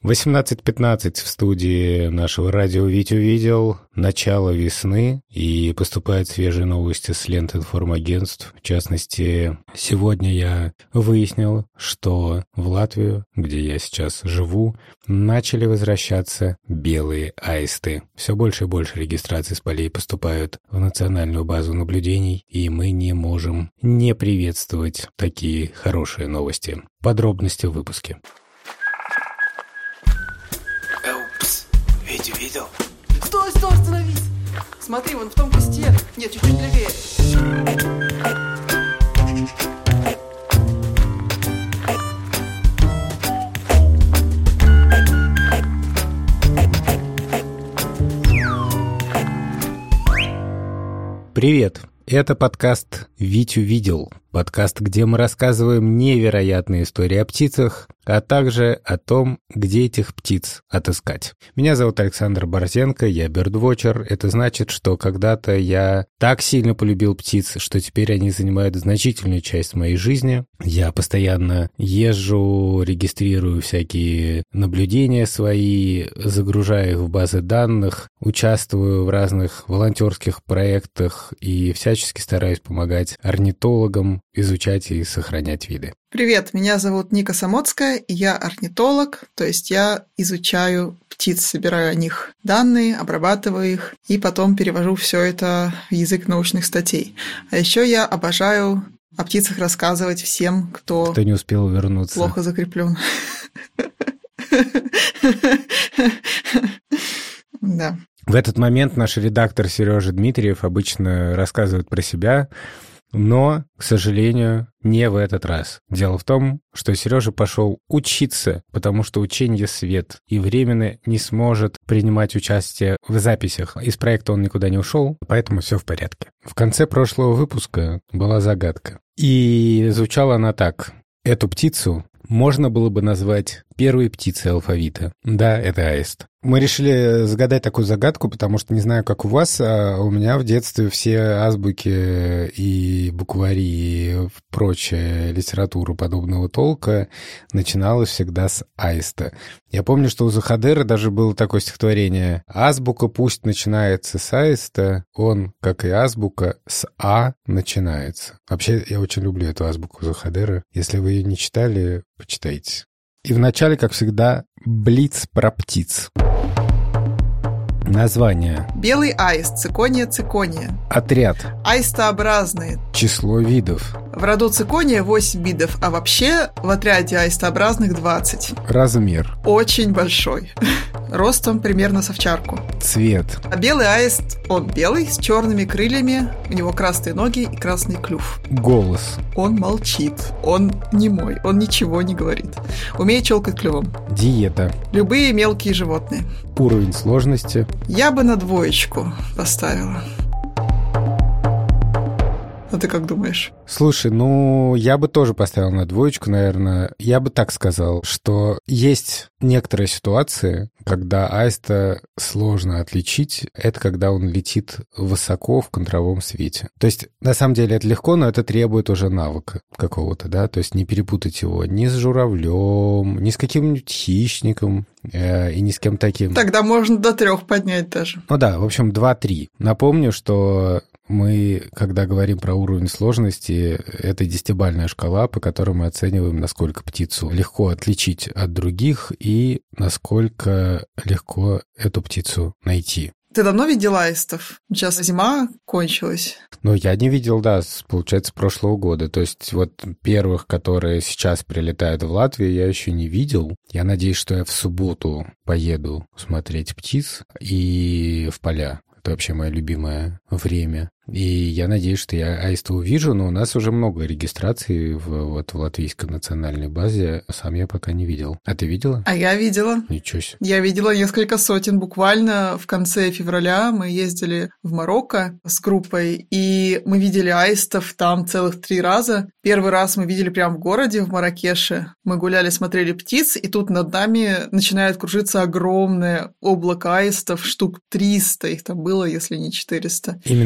18:15 в студии нашего радио «Вить увидел». Начало весны, и поступают свежие новости с лент информагентств. В частности, сегодня я выяснил, что в Латвию, где я сейчас живу, начали возвращаться белые аисты. Все больше и больше регистраций с полей поступают в национальную базу наблюдений, и мы не можем не приветствовать такие хорошие новости. Подробности в выпуске. Вить увидел? Стой, остановись! Смотри, вон в том кусте. Нет, чуть-чуть левее. Привет! Это подкаст «Вить увидел». Подкаст, где мы рассказываем невероятные истории о птицах, а также о том, где этих птиц отыскать. Меня зовут Александр Борзенко, я бёрдвотчер. Это значит, что когда-то я так сильно полюбил птиц, что теперь они занимают значительную часть моей жизни. Я постоянно езжу, регистрирую всякие наблюдения свои, загружаю их в базы данных, участвую в разных волонтерских проектах и всячески стараюсь помогать орнитологам изучать и сохранять виды. Привет, меня зовут Ника Самоцкая, и я орнитолог, то есть я изучаю птиц, собираю о них данные, обрабатываю их, и потом перевожу все это в язык научных статей. А еще я обожаю о птицах рассказывать всем, кто не успел вернуться. Плохо закреплен. Да. В этот момент наш редактор Сережа Дмитриев обычно рассказывает про себя, но, к сожалению, не в этот раз. Дело в том, что Сережа пошел учиться, потому что ученье свет, и временно не сможет принимать участие в записях. Из проекта он никуда не ушел, поэтому все в порядке. В конце прошлого выпуска была загадка. И звучала она так. Эту птицу можно было бы назвать первой птицей алфавита. Да, это аист. Мы решили загадать такую загадку, потому что не знаю, как у вас, а у меня в детстве все азбуки и буквари и прочая литература подобного толка начиналась всегда с аиста. Я помню, что у Захадера даже было такое стихотворение: «Азбука пусть начинается с аиста, он, как и азбука, с А начинается». Вообще, я очень люблю эту азбуку Захадера. Если вы ее не читали, почитайте. И вначале, как всегда, блиц про птиц. Название. Белый аист, цикония цикония. Отряд. Аистообразные. Число видов. В роду цикония 8 видов, а вообще в отряде аистообразных 20. Размер. Очень большой. Ростом примерно с овчарку. Цвет. А белый аист, он белый, с черными крыльями, у него красные ноги и красный клюв. Голос. Он молчит, он немой, он ничего не говорит. Умеет щелкать клювом. Диета. Любые мелкие животные. Уровень сложности. Я бы на 2 поставила. А ты как думаешь? Слушай, я бы тоже поставил на 2, наверное. Я бы так сказал, что есть некоторые ситуации, когда аиста сложно отличить. Это когда он летит высоко в контровом свете. То есть, на самом деле, это легко, но это требует уже навыка какого-то, да? То есть не перепутать его ни с журавлем, ни с каким-нибудь хищником и ни с кем таким. Тогда можно до 3 поднять даже. Ну да, в общем, 2-3. Напомню, что мы, когда говорим про уровень сложности, это 10-бальная шкала, по которой мы оцениваем, насколько птицу легко отличить от других и насколько легко эту птицу найти. Ты давно видел аистов? Сейчас зима кончилась. Я не видел, да, получается, с прошлого года. То есть вот первых, которые сейчас прилетают в Латвию, я еще не видел. Я надеюсь, что я в субботу поеду смотреть птиц и в поля. Это вообще мое любимое время. И я надеюсь, что я аиста увижу, но у нас уже много регистраций в латвийской национальной базе. Сам я пока не видел. А ты видела? А я видела. Ничего себе. Я видела несколько сотен. Буквально в конце февраля мы ездили в Марокко с группой, и мы видели аистов там целых 3 раза. Первый раз мы видели прямо в городе, в Марракеше. Мы гуляли, смотрели птиц, и тут над нами начинает кружиться огромное облако аистов, штук 300 их там было, если не 400. Именно белых,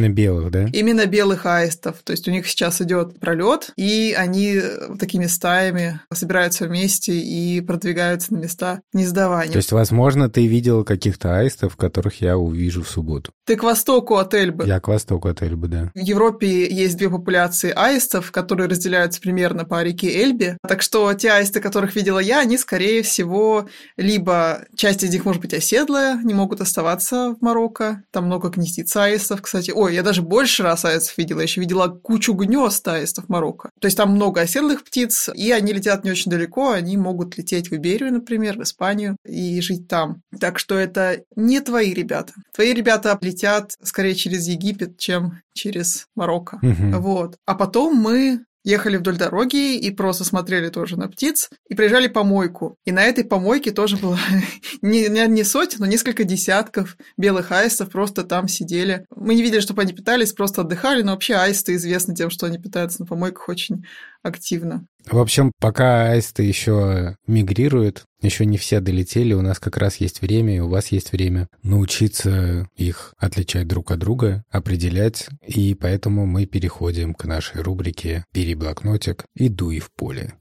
да? Именно белых аистов. То есть у них сейчас идет пролет, и они такими стаями собираются вместе и продвигаются на места гнездования. То есть, возможно, ты видел каких-то аистов, которых я увижу в субботу. Ты к востоку от Эльбы. Я к востоку от Эльбы, да. В Европе есть две популяции аистов, которые разделяются примерно по реке Эльбе. Так что те аисты, которых видела я, они, скорее всего, либо часть из них может быть оседлая, не могут оставаться в Марокко. Там много гнездится аистов, кстати. Ой, я даже больше раз аистов видела. Я еще видела кучу гнезд аистов в Марокко. То есть там много оседлых птиц, и они летят не очень далеко. Они могут лететь в Иберию, например, в Испанию и жить там. Так что это не твои ребята. Твои ребята летят скорее через Египет, чем через Марокко. Вот. А потом мы ехали вдоль дороги и просто смотрели тоже на птиц и приезжали помойку. И на этой помойке тоже было не сотен, но несколько десятков белых аистов просто там сидели. Мы не видели, чтобы они питались, просто отдыхали, но вообще аисты известны тем, что они питаются на помойках очень активно. В общем, пока аисты еще мигрируют, еще не все долетели, у нас как раз есть время, и у вас есть время научиться их отличать друг от друга, определять, и поэтому мы переходим к нашей рубрике «Бери блокнотик и дуй в поле».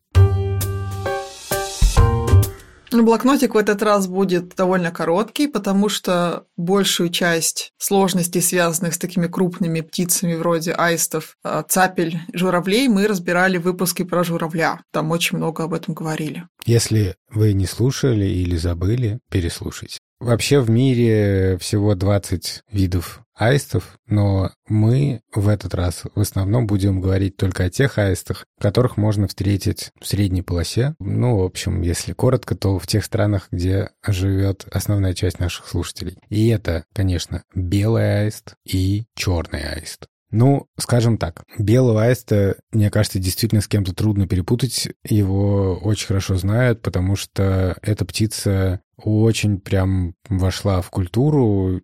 Блокнотик в этот раз будет довольно короткий, потому что большую часть сложностей, связанных с такими крупными птицами вроде аистов, цапель, журавлей, мы разбирали в выпуске про журавля. Там очень много об этом говорили. Если вы не слушали или забыли, переслушайте. Вообще в мире всего 20 видов аистов, но мы в этот раз в основном будем говорить только о тех аистах, которых можно встретить в средней полосе. Ну, в общем, если коротко, то в тех странах, где живет основная часть наших слушателей. И это, конечно, белый аист и черный аист. Ну, скажем так, белого аиста, мне кажется, действительно с кем-то трудно перепутать. Его очень хорошо знают, потому что эта птица очень прям вошла в культуру,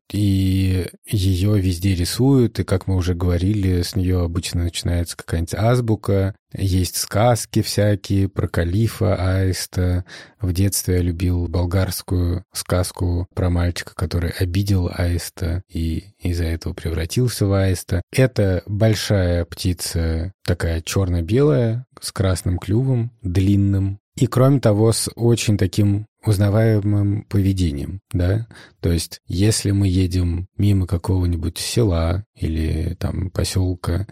и ее везде рисуют, и, как мы уже говорили, с нее обычно начинается какая-нибудь азбука. Есть сказки всякие про калифа аиста. В детстве я любил болгарскую сказку про мальчика, который обидел аиста и из-за этого превратился в аиста. Это большая птица, такая черно-белая, с красным клювом, длинным. И, кроме того, с очень таким узнаваемым поведением, да? То есть, если мы едем мимо какого-нибудь села или там поселка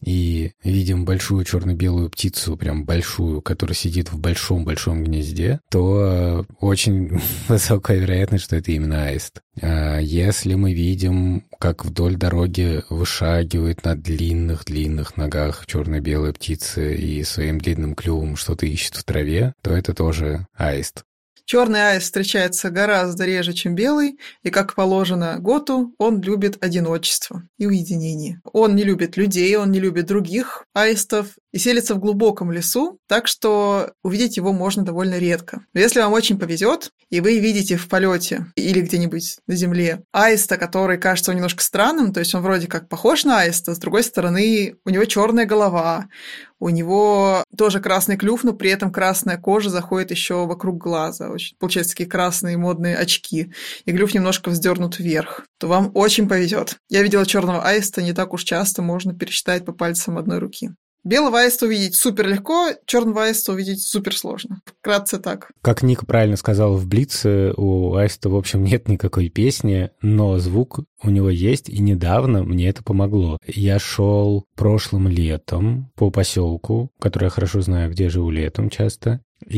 и видим большую черно-белую птицу, прям большую, которая сидит в большом-большом гнезде, то очень высокая вероятность, что это именно аист. А если мы видим, как вдоль дороги вышагивает на длинных-длинных ногах черно-белая птица и своим длинным клювом что-то ищет в траве, то это тоже аист. Черный аист встречается гораздо реже, чем белый, и, как положено готу, он любит одиночество и уединение. Он не любит людей, он не любит других аистов и селится в глубоком лесу, так что увидеть его можно довольно редко. Но если вам очень повезет, и вы видите в полете или где-нибудь на земле аиста, который кажется немножко странным, то есть он вроде как похож на аиста, с другой стороны у него черная голова, у него тоже красный клюв, но при этом красная кожа заходит еще вокруг глаза. Получаются такие красные модные очки. И клюв немножко вздернут вверх. То вам очень повезет. Я видела черного аиста не так уж часто, можно пересчитать по пальцам одной руки. Белого аиста увидеть супер легко, черного аиста увидеть супер сложно. Вкратце так. Как Ника правильно сказала в Блице, у аиста, в общем, нет никакой песни, но звук у него есть, и недавно мне это помогло. Я шел прошлым летом по поселку, который я хорошо знаю, где живу летом часто,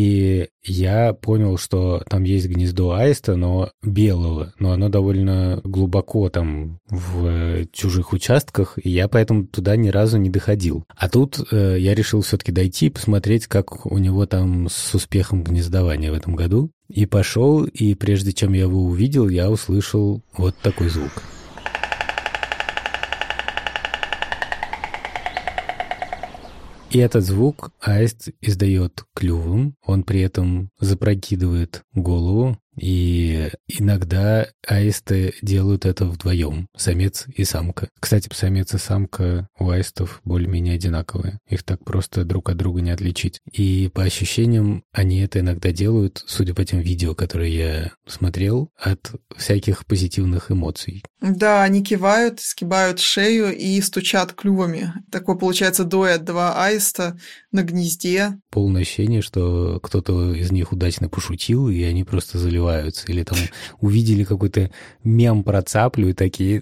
и я понял, что там есть гнездо аиста, но белого, но оно довольно глубоко там в чужих участках, и я поэтому туда ни разу не доходил. А тут я решил все-таки дойти и посмотреть, как у него там с успехом гнездования в этом году. И пошел, и прежде чем я его увидел, я услышал вот такой звук. И этот звук аист издает клювом, он при этом запрокидывает голову, И иногда аисты делают это вдвоем, самец и самка. Кстати, самец и самка у аистов более-менее одинаковые. Их так просто друг от друга не отличить. И по ощущениям они это иногда делают, судя по тем видео, которые я смотрел, от всяких позитивных эмоций. Да, они кивают, сгибают шею и стучат клювами. Такой получается дуэт, два аиста на гнезде. Полное ощущение, что кто-то из них удачно пошутил, и они просто заливаются. Или там увидели какой-то мем про цаплю и такие...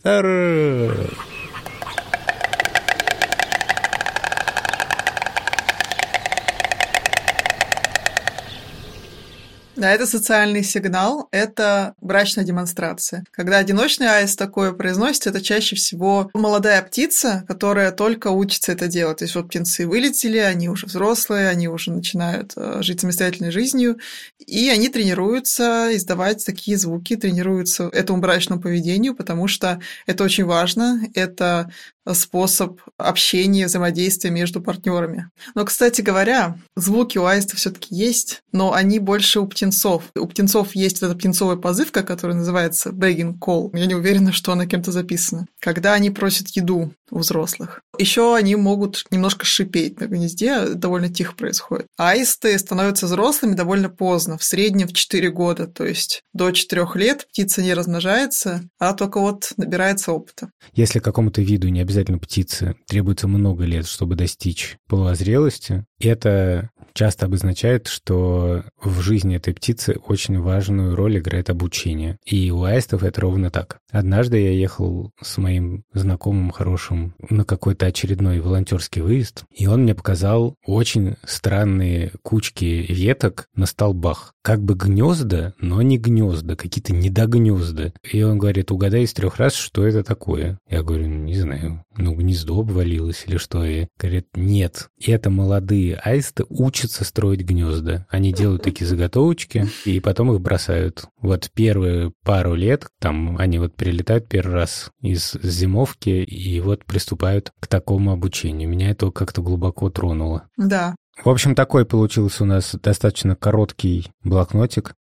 Да, это социальный сигнал, это брачная демонстрация. Когда одиночный аист такое произносит, это чаще всего молодая птица, которая только учится это делать. То есть вот птенцы вылетели, они уже взрослые, они уже начинают жить самостоятельной жизнью, и они тренируются издавать такие звуки, тренируются этому брачному поведению, потому что это очень важно, это способ общения, взаимодействия между партнерами. Но, кстати говоря, звуки у аистов все-таки есть, но они больше у птенцов. У птенцов есть эта птенцовая позывка, которая называется begging call. Я не уверена, что она кем-то записана. Когда они просят еду у взрослых. Еще они могут немножко шипеть на гнезде, довольно тихо происходит. Аисты становятся взрослыми довольно поздно, в среднем в 4 года, то есть до 4 лет птица не размножается, а только вот набирается опыта. Если какому-то виду, не обязательно птице, требуется много лет, чтобы достичь половозрелости, это часто обозначает, что в жизни этой птицы очень важную роль играет обучение. И у аистов это ровно так. Однажды я ехал с моим знакомым хорошим на какой-то очередной волонтерский выезд, и он мне показал очень странные кучки веток на столбах. Как бы гнезда, но не гнезда, какие-то недогнезда. И он говорит, угадай из 3 раз, что это такое. Я говорю, не знаю, гнездо обвалилось или что. И говорит, нет, это молодые аисты учатся строить гнезда. Они делают такие заготовочки, и потом их бросают. Вот первые пару лет, там они вот прилетают первый раз из зимовки, и вот приступают к такому обучению. Меня это как-то глубоко тронуло. Да. В общем, такой получился у нас достаточно короткий блокнотик.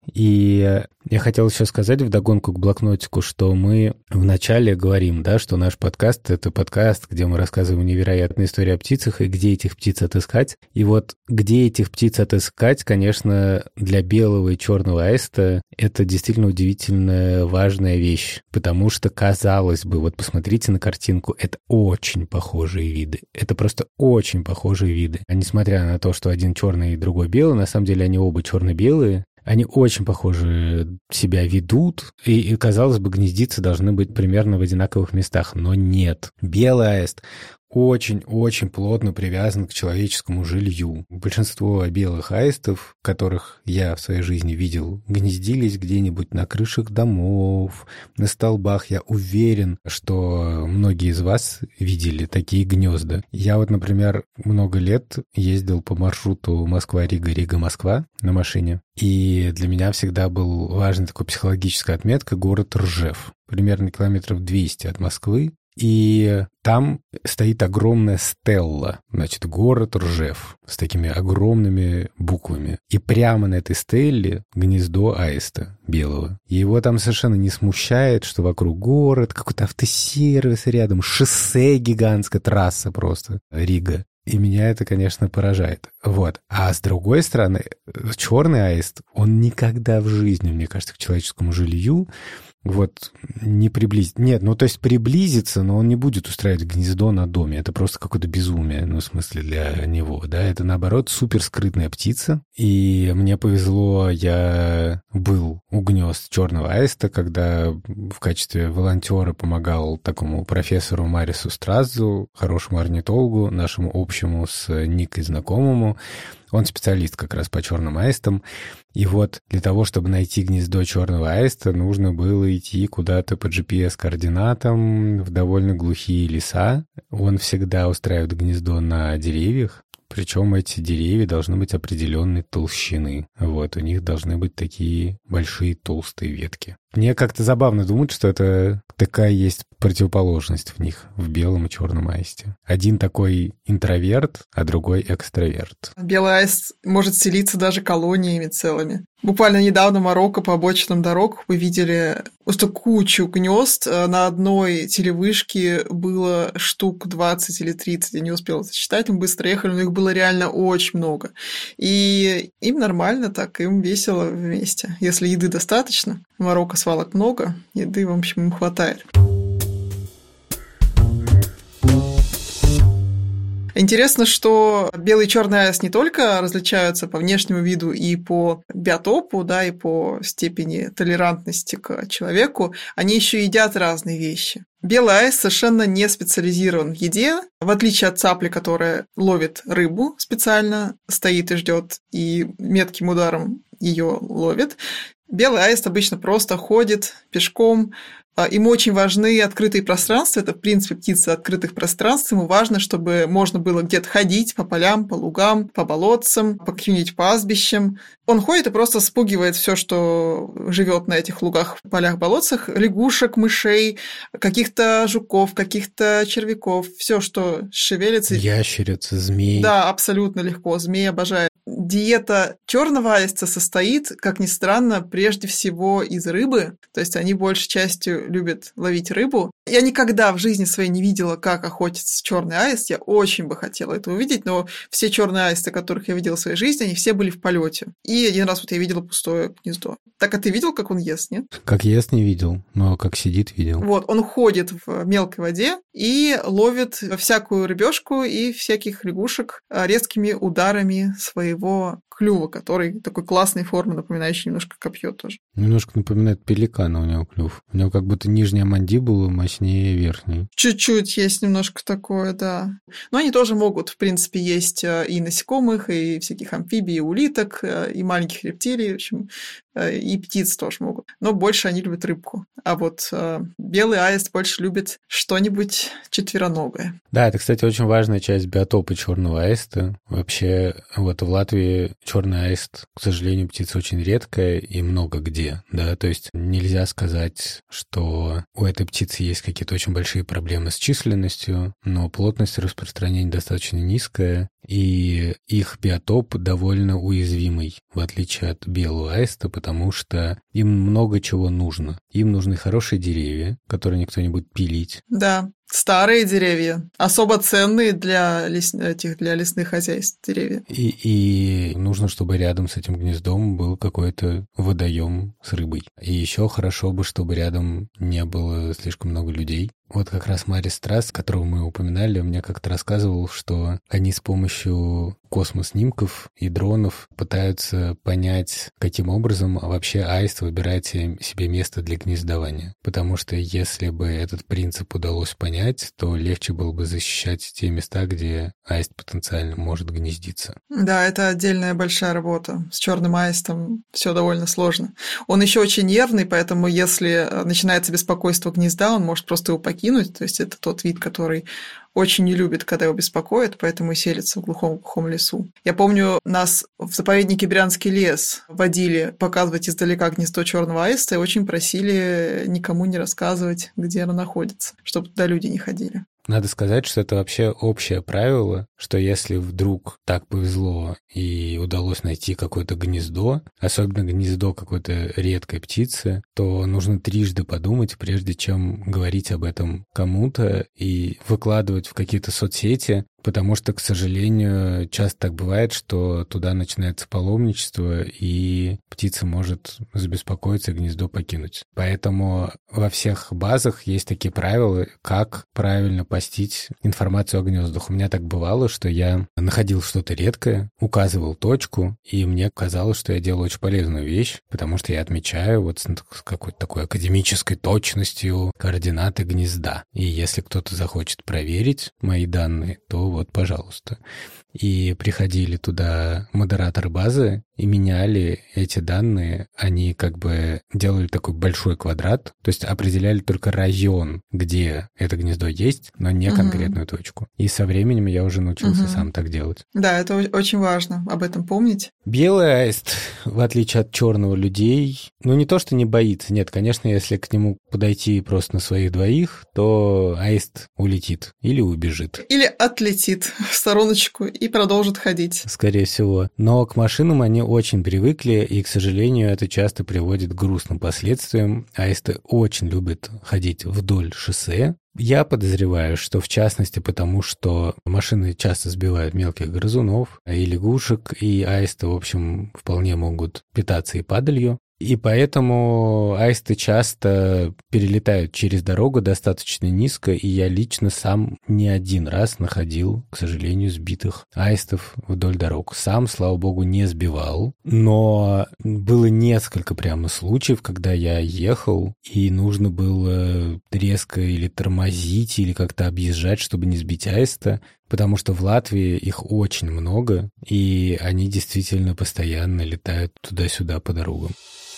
И я хотел еще сказать вдогонку к блокнотику, что мы вначале говорим, да, что наш подкаст — это подкаст, где мы рассказываем невероятные истории о птицах и где этих птиц отыскать. И вот где этих птиц отыскать, конечно, для белого и черного аиста это действительно удивительно важная вещь. Потому что, казалось бы, вот посмотрите на картинку, это очень похожие виды. Это просто очень похожие виды. А несмотря на то, что один черный и другой белый, на самом деле они оба черно-белые, они очень похоже себя ведут, и, казалось бы, гнездиться должны быть примерно в одинаковых местах, но нет. Белый аист очень-очень плотно привязан к человеческому жилью. Большинство белых аистов, которых я в своей жизни видел, гнездились где-нибудь на крышах домов, на столбах. Я уверен, что многие из вас видели такие гнезда. Я вот, например, много лет ездил по маршруту Москва-Рига, Рига-Москва на машине. И для меня всегда был важной такой психологическая отметка город Ржев. Примерно километров 200 от Москвы. И там стоит огромная стелла, значит, город Ржев, с такими огромными буквами. И прямо на этой стелле гнездо аиста белого. И его там совершенно не смущает, что вокруг город, какой-то автосервис рядом, шоссе гигантская, трасса просто, Рига. И меня это, конечно, поражает. Вот. А с другой стороны, черный аист, он никогда в жизни, мне кажется, к человеческому жилью вот не приблизится. Нет, то есть приблизится, но он не будет устраивать гнездо на доме. Это просто какое-то безумие, в смысле для него, да. Это, наоборот, супер скрытная птица. И мне повезло, я был у гнезд черного аиста, когда в качестве волонтера помогал такому профессору Марису Стразу, хорошему орнитологу, нашему общему с Никой знакомому. Он специалист как раз по черным аистам. И вот для того, чтобы найти гнездо черного аиста, нужно было идти куда-то по GPS-координатам в довольно глухие леса. Он всегда устраивает гнездо на деревьях. Причем эти деревья должны быть определенной толщины. Вот, у них должны быть такие большие толстые ветки. Мне как-то забавно думать, что это такая есть противоположность в них, в белом и черном аисте. Один такой интроверт, а другой экстраверт. Белый аист может селиться даже колониями целыми. Буквально недавно в Марокко по обочинам дорог мы видели просто кучу гнезд. На одной телевышке было штук 20 или 30, я не успела сосчитать, мы быстро ехали, но их было реально очень много. И им нормально так, им весело вместе. Если еды достаточно, в Марокко свалок много, еды, в общем, им хватает. Интересно, что белый и черный аист не только различаются по внешнему виду и по биотопу, да, и по степени толерантности к человеку, они еще едят разные вещи. Белый аист совершенно не специализирован в еде, в отличие от цапли, которая ловит рыбу специально, стоит и ждет, и метким ударом ее ловит. Белый аист обычно просто ходит пешком. Ему очень важны открытые пространства. Это, в принципе, птица открытых пространств. Ему важно, чтобы можно было где-то ходить по полям, по лугам, по болотцам, по каким-нибудь пастбищам. Он ходит и просто спугивает все, что живет на этих лугах, полях, болотцах. Лягушек, мышей, каких-то жуков, каких-то червяков. Все, что шевелится. Ящерицы, змеи. Да, абсолютно легко. Змеи обожают. Диета черного аиста состоит, как ни странно, прежде всего из рыбы. То есть они большей частью любят ловить рыбу. Я никогда в жизни своей не видела, как охотится черный аист. Я очень бы хотела это увидеть, но все черные аисты, которых я видела в своей жизни, они все были в полете. И один раз вот я видела пустое гнездо. Так, а ты видел, как он ест, нет? Как ест, не видел, но как сидит, видел. Вот, он ходит в мелкой воде и ловит всякую рыбешку и всяких лягушек резкими ударами своего клюва, который такой классной формы, напоминающий немножко копье тоже. Немножко напоминает пеликана у него клюв. У него как будто нижняя мандибула мощнее верхней. Чуть-чуть есть немножко такое, да. Но они тоже могут, в принципе, есть и насекомых, и всяких амфибий, и улиток, и маленьких рептилий, в общем, и птиц тоже могут. Но больше они любят рыбку. А вот белый аист больше любит что-нибудь четвероногое. Да, это, кстати, очень важная часть биотопа черного аиста. Вообще, вот в Латвии черный аист, к сожалению, птица очень редкая и много где, да, то есть нельзя сказать, что у этой птицы есть какие-то очень большие проблемы с численностью, но плотность распространения достаточно низкая, и их биотоп довольно уязвимый, в отличие от белого аиста, потому что им много чего нужно. Им нужны хорошие деревья, которые никто не будет пилить. Да, старые деревья, особо ценные для лесных хозяйств деревья. И нужно, чтобы рядом с этим гнездом был какой-то водоем с рыбой. И еще хорошо бы, чтобы рядом не было слишком много людей. Вот как раз Марис Страс, которого мы упоминали, мне как-то рассказывал, что они с помощью космоснимков и дронов пытаются понять, каким образом вообще аист выбирает себе место для гнездования. Потому что если бы этот принцип удалось понять, то легче было бы защищать те места, где аист потенциально может гнездиться. Да, это отдельная большая работа. С черным аистом все довольно сложно. Он еще очень нервный, поэтому если начинается беспокойство гнезда, он может просто его покинуть. То есть это тот вид, который очень не любит, когда его беспокоят, поэтому и селится в глухом лесу. Я помню, нас в заповеднике Брянский лес водили показывать издалека гнездо черного аиста и очень просили никому не рассказывать, где оно находится, чтобы туда люди не ходили. Надо сказать, что это вообще общее правило, что если вдруг так повезло и удалось найти какое-то гнездо, особенно гнездо какой-то редкой птицы, то нужно трижды подумать, прежде чем говорить об этом кому-то и выкладывать в какие-то соцсети, потому что, к сожалению, часто так бывает, что туда начинается паломничество, и птица может забеспокоиться и гнездо покинуть. Поэтому во всех базах есть такие правила, как правильно постить информацию о гнездах. У меня так бывало, что я находил что-то редкое, указывал точку, и мне казалось, что я делаю очень полезную вещь, потому что я отмечаю вот с какой-то такой академической точностью координаты гнезда. И если кто-то захочет проверить мои данные, то вот, пожалуйста. И приходили туда модераторы базы и меняли эти данные. Они как бы делали такой большой квадрат, то есть определяли только район, где это гнездо есть, но не конкретную точку. И со временем я уже научился сам так делать. Да, это очень важно об этом помнить. Белый аист, в отличие от черного людей, ну не то, что не боится. Нет, конечно, если к нему подойти просто на своих двоих, то аист улетит или убежит. Или отлетит в стороночку и продолжат ходить. Скорее всего. Но к машинам они очень привыкли, и, к сожалению, это часто приводит к грустным последствиям. Аисты очень любят ходить вдоль шоссе. Я подозреваю, что в частности потому, что машины часто сбивают мелких грызунов и лягушек, и аисты, в общем, вполне могут питаться и падалью. И поэтому аисты часто перелетают через дорогу достаточно низко, и я лично сам не один раз находил, к сожалению, сбитых аистов вдоль дорог. Сам, слава богу, не сбивал, но было несколько прямо случаев, когда я ехал, и нужно было резко или тормозить, или как-то объезжать, чтобы не сбить аиста, потому что в Латвии их очень много, и они действительно постоянно летают туда-сюда по дорогам.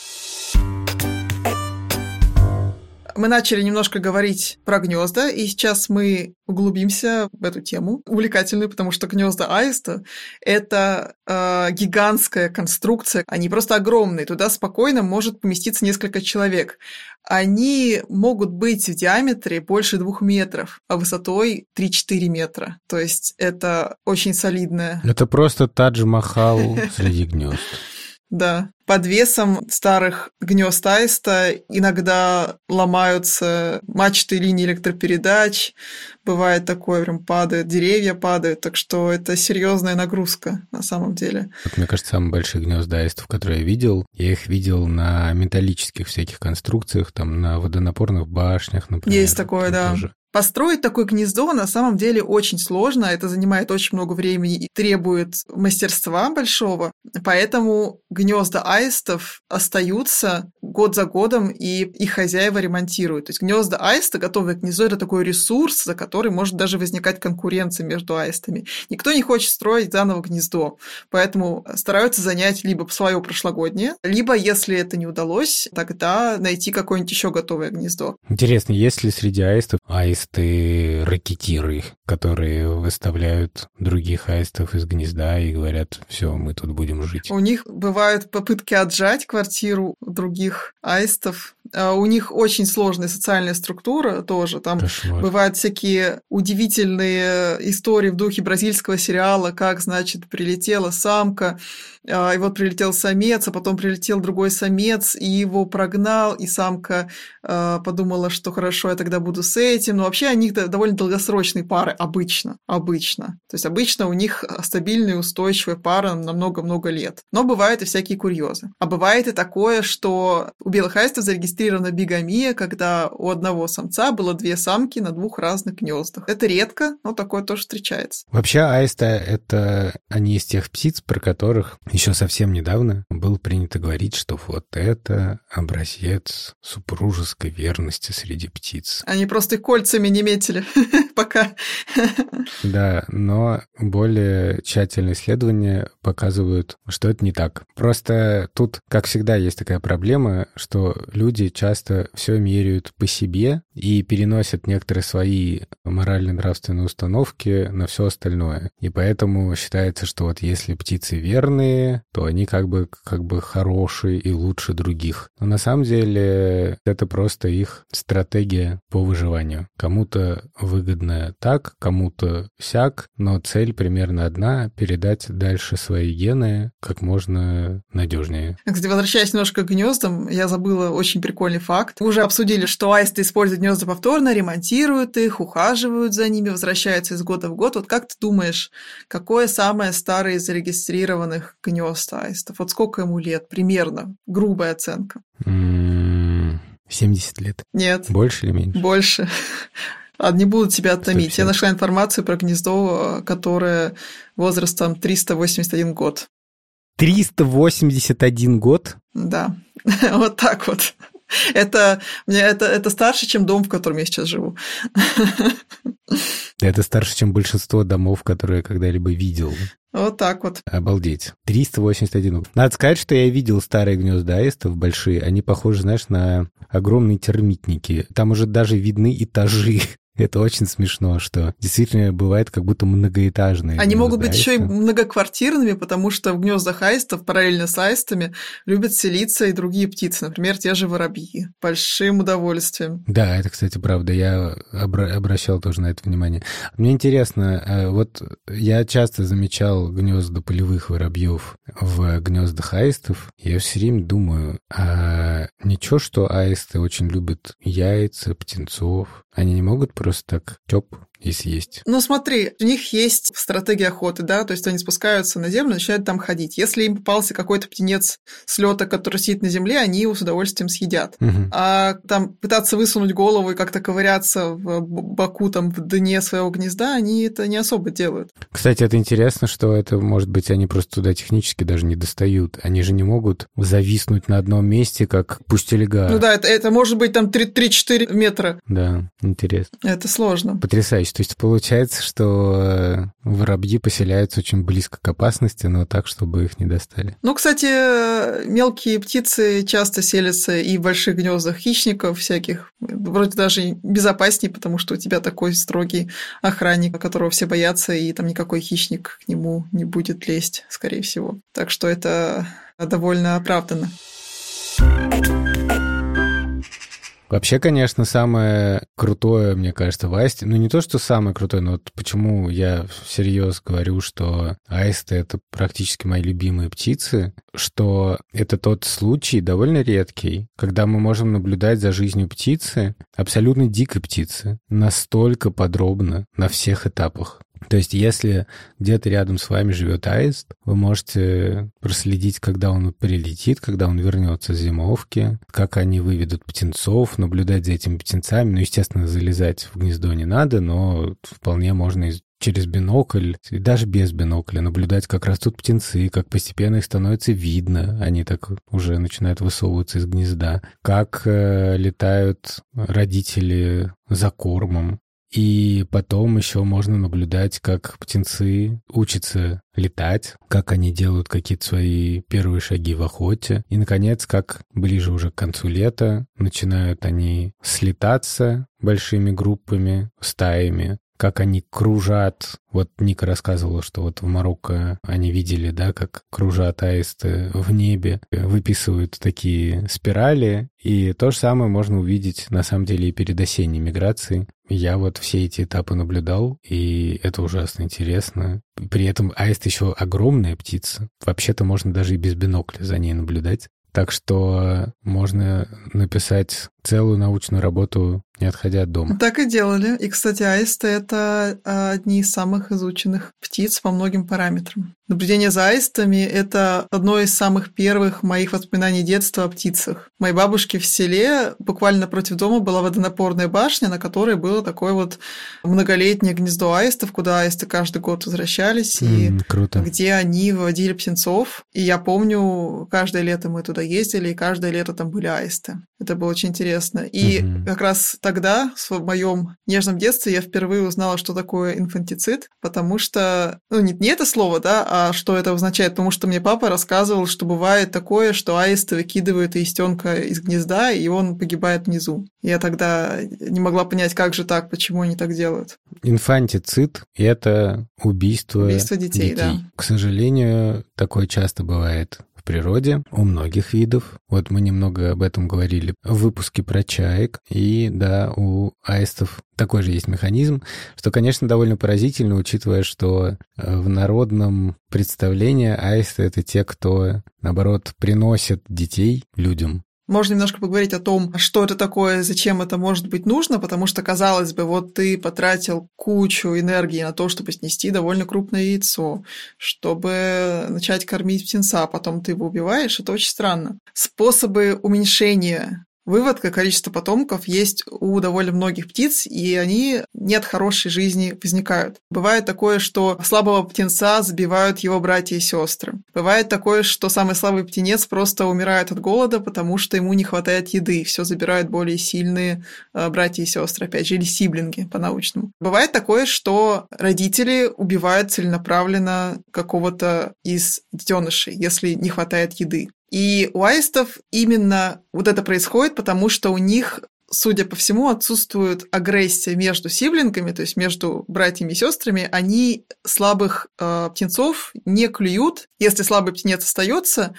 Мы начали немножко говорить про гнезда, и сейчас мы углубимся в эту тему, увлекательную, потому что гнезда аиста – это гигантская конструкция, они просто огромные, туда спокойно может поместиться несколько человек. Они могут быть в диаметре больше 2 метров, а высотой 3-4 метра. То есть это очень солидное. Это просто Тадж-Махал среди гнезд. Да. Под весом старых гнезд аиста иногда ломаются мачты линии электропередач. Бывает такое, прям падают, деревья падают. Так что это серьезная нагрузка на самом деле. Вот, мне кажется, самые большие гнезда аистов, которые я их видел на металлических всяких конструкциях, там на водонапорных башнях, например. Есть такое, да. Тоже. Построить такое гнездо на самом деле очень сложно, это занимает очень много времени и требует мастерства большого, поэтому гнезда аистов остаются год за годом, и их хозяева ремонтируют. То есть гнезда аиста, готовое гнездо, это такой ресурс, за который может даже возникать конкуренция между аистами. Никто не хочет строить заново гнездо, поэтому стараются занять либо свое прошлогоднее, либо, если это не удалось, тогда найти какое-нибудь еще готовое гнездо. Интересно, есть ли среди аистов аисты-ракетиры, которые выставляют других аистов из гнезда и говорят: все, мы тут будем жить? У них бывают попытки отжать квартиру других аистов. У них очень сложная социальная структура тоже. Там бывают всякие удивительные истории в духе бразильского сериала, как, значит, прилетела самка, и вот прилетел самец, а потом прилетел другой самец, и его прогнал, и самка подумала, что хорошо, я тогда буду с этим. Но вообще они довольно долгосрочные пары обычно. То есть обычно у них стабильная, устойчивая пара на много-много лет. Но бывают и всякие курьезы. А бывает и такое, что у белых аистов зарегистрирована бигамия, когда у одного самца было 2 самки на 2 разных гнездах. Это редко, но такое тоже встречается. Вообще аисты — это они из тех птиц, про которых еще совсем недавно было принято говорить, что вот это образец супружеской верности среди птиц. Они просто их кольцами не метили пока. Да, но более тщательные исследования показывают, что это не так. Просто тут, как всегда, есть такая проблема, что люди часто все меряют по себе и переносят некоторые свои морально-нравственные установки на все остальное. И поэтому считается, что вот если птицы верные, то они как бы хорошие и лучше других. Но на самом деле это просто их стратегия по выживанию. Кому-то выгодно так, кому-то сяк, но цель примерно одна — передать дальше свои гены как можно надежнее. Кстати, возвращаясь немножко к гнездам, я забыла очень прикольный факт. Мы уже обсудили, что аисты используют гнезда повторно, ремонтируют их, ухаживают за ними, возвращаются из года в год. Вот как ты думаешь, какое самое старое из зарегистрированных гнезд аистов? Вот сколько ему лет? Примерно. Грубая оценка. 70 лет. Нет. Больше или меньше? Больше. Не буду тебя томить. 150. Я нашла информацию про гнездо, которое возрастом 381 год. 381 год? Да, вот так вот. Это старше, чем дом, в котором я сейчас живу. Это старше, чем большинство домов, которые я когда-либо видел. Вот так вот. Обалдеть. 381 год. Надо сказать, что я видел старые гнезда аистов большие. Они похожи, знаешь, на огромные термитники. Там уже даже видны этажи. Это очень смешно, что действительно бывает как будто многоэтажные. Они могут быть еще и многоквартирными, потому что в гнездах аистов параллельно с аистами любят селиться и другие птицы, например, те же воробьи. Большим удовольствием. Да, это, кстати, правда. Я обращал тоже на это внимание. Мне интересно, вот я часто замечал гнезда полевых воробьев в гнездах аистов. Я все время думаю, а ничего, что аисты очень любят яйца, птенцов. Они не могут просто так и съесть. Ну, смотри, у них есть стратегия охоты, да, то есть они спускаются на землю, начинают там ходить. Если им попался какой-то птенец с лёта, который сидит на земле, они его с удовольствием съедят. Угу. А там пытаться высунуть голову и как-то ковыряться в боку, там, в дне своего гнезда, они это не особо делают. Кстати, это интересно, что это, может быть, они просто туда технически даже не достают. Они же не могут зависнуть на одном месте, как пустелега. Ну да, это может быть там 3-4 метра. Да, интересно. Это сложно. Потрясающе. То есть получается, что воробьи поселяются очень близко к опасности, но так, чтобы их не достали. Ну, кстати, мелкие птицы часто селятся и в больших гнездах хищников всяких. Вроде даже безопаснее, потому что у тебя такой строгий охранник, которого все боятся, и там никакой хищник к нему не будет лезть, скорее всего. Так что это довольно оправданно. Вообще, конечно, самое крутое, мне кажется, в аисте, ну не то, что самое крутое, но вот почему я всерьез говорю, что аисты — это практически мои любимые птицы, что это тот случай, довольно редкий, когда мы можем наблюдать за жизнью птицы, абсолютно дикой птицы, настолько подробно на всех этапах. То есть, если где-то рядом с вами живет аист, вы можете проследить, когда он прилетит, когда он вернется с зимовки, как они выведут птенцов, наблюдать за этими птенцами. Ну, естественно, залезать в гнездо не надо, но вполне можно через бинокль, и даже без бинокля, наблюдать, как растут птенцы, как постепенно их становится видно, они так уже начинают высовываться из гнезда, как летают родители за кормом. И потом еще можно наблюдать, как птенцы учатся летать, как они делают какие-то свои первые шаги в охоте. И, наконец, как ближе уже к концу лета начинают они слетаться большими группами, стаями, как они кружат. Вот Ника рассказывала, что вот в Марокко они видели, да, как кружат аисты в небе, выписывают такие спирали, и то же самое можно увидеть, на самом деле, и перед осенней миграцией. Я вот все эти этапы наблюдал, и это ужасно интересно. При этом аист еще огромная птица. Вообще-то можно даже и без бинокля за ней наблюдать. Так что можно написать целую научную работу, не отходя от дома. Так и делали. И, кстати, аисты — это одни из самых изученных птиц по многим параметрам. Наблюдение за аистами — это одно из самых первых моих воспоминаний детства о птицах. У моей бабушки в селе буквально напротив дома была водонапорная башня, на которой было такое вот многолетнее гнездо аистов, куда аисты каждый год возвращались, и круто. Где они выводили птенцов. И я помню, каждое лето мы туда ездили, и каждое лето там были аисты. Это было очень интересно. И как раз тогда, в моем нежном детстве, я впервые узнала, что такое инфантицид, потому что, ну, не это слово, да, а что это означает, потому что мне папа рассказывал, что бывает такое, что аисты выкидывают яистенка из гнезда, и он погибает внизу. Я тогда не могла понять, как же так, почему они так делают. Инфантицид — это убийство детей, да. К сожалению, такое часто бывает в природе у многих видов. Вот мы немного об этом говорили в выпуске про чаек. И да, у аистов такой же есть механизм, что, конечно, довольно поразительно, учитывая, что в народном представлении аисты — это те, кто, наоборот, приносят детей людям. Можно немножко поговорить о том, что это такое, зачем это может быть нужно, потому что, казалось бы, вот ты потратил кучу энергии на то, чтобы снести довольно крупное яйцо, чтобы начать кормить птенца, а потом ты его убиваешь, это очень странно. Способы уменьшения выводка, количество потомков есть у довольно многих птиц, и они не от хорошей жизни возникают. Бывает такое, что слабого птенца забивают его братья и сестры. Бывает такое, что самый слабый птенец просто умирает от голода, потому что ему не хватает еды. Все забирают более сильные братья и сестры, опять же, или сиблинги по-научному. Бывает такое, что родители убивают целенаправленно какого-то из детенышей, если не хватает еды. И у аистов именно вот это происходит, потому что у них судя по всему, отсутствует агрессия между сиблингами, то есть между братьями и сестрами. Они слабых птенцов не клюют. Если слабый птенец остается,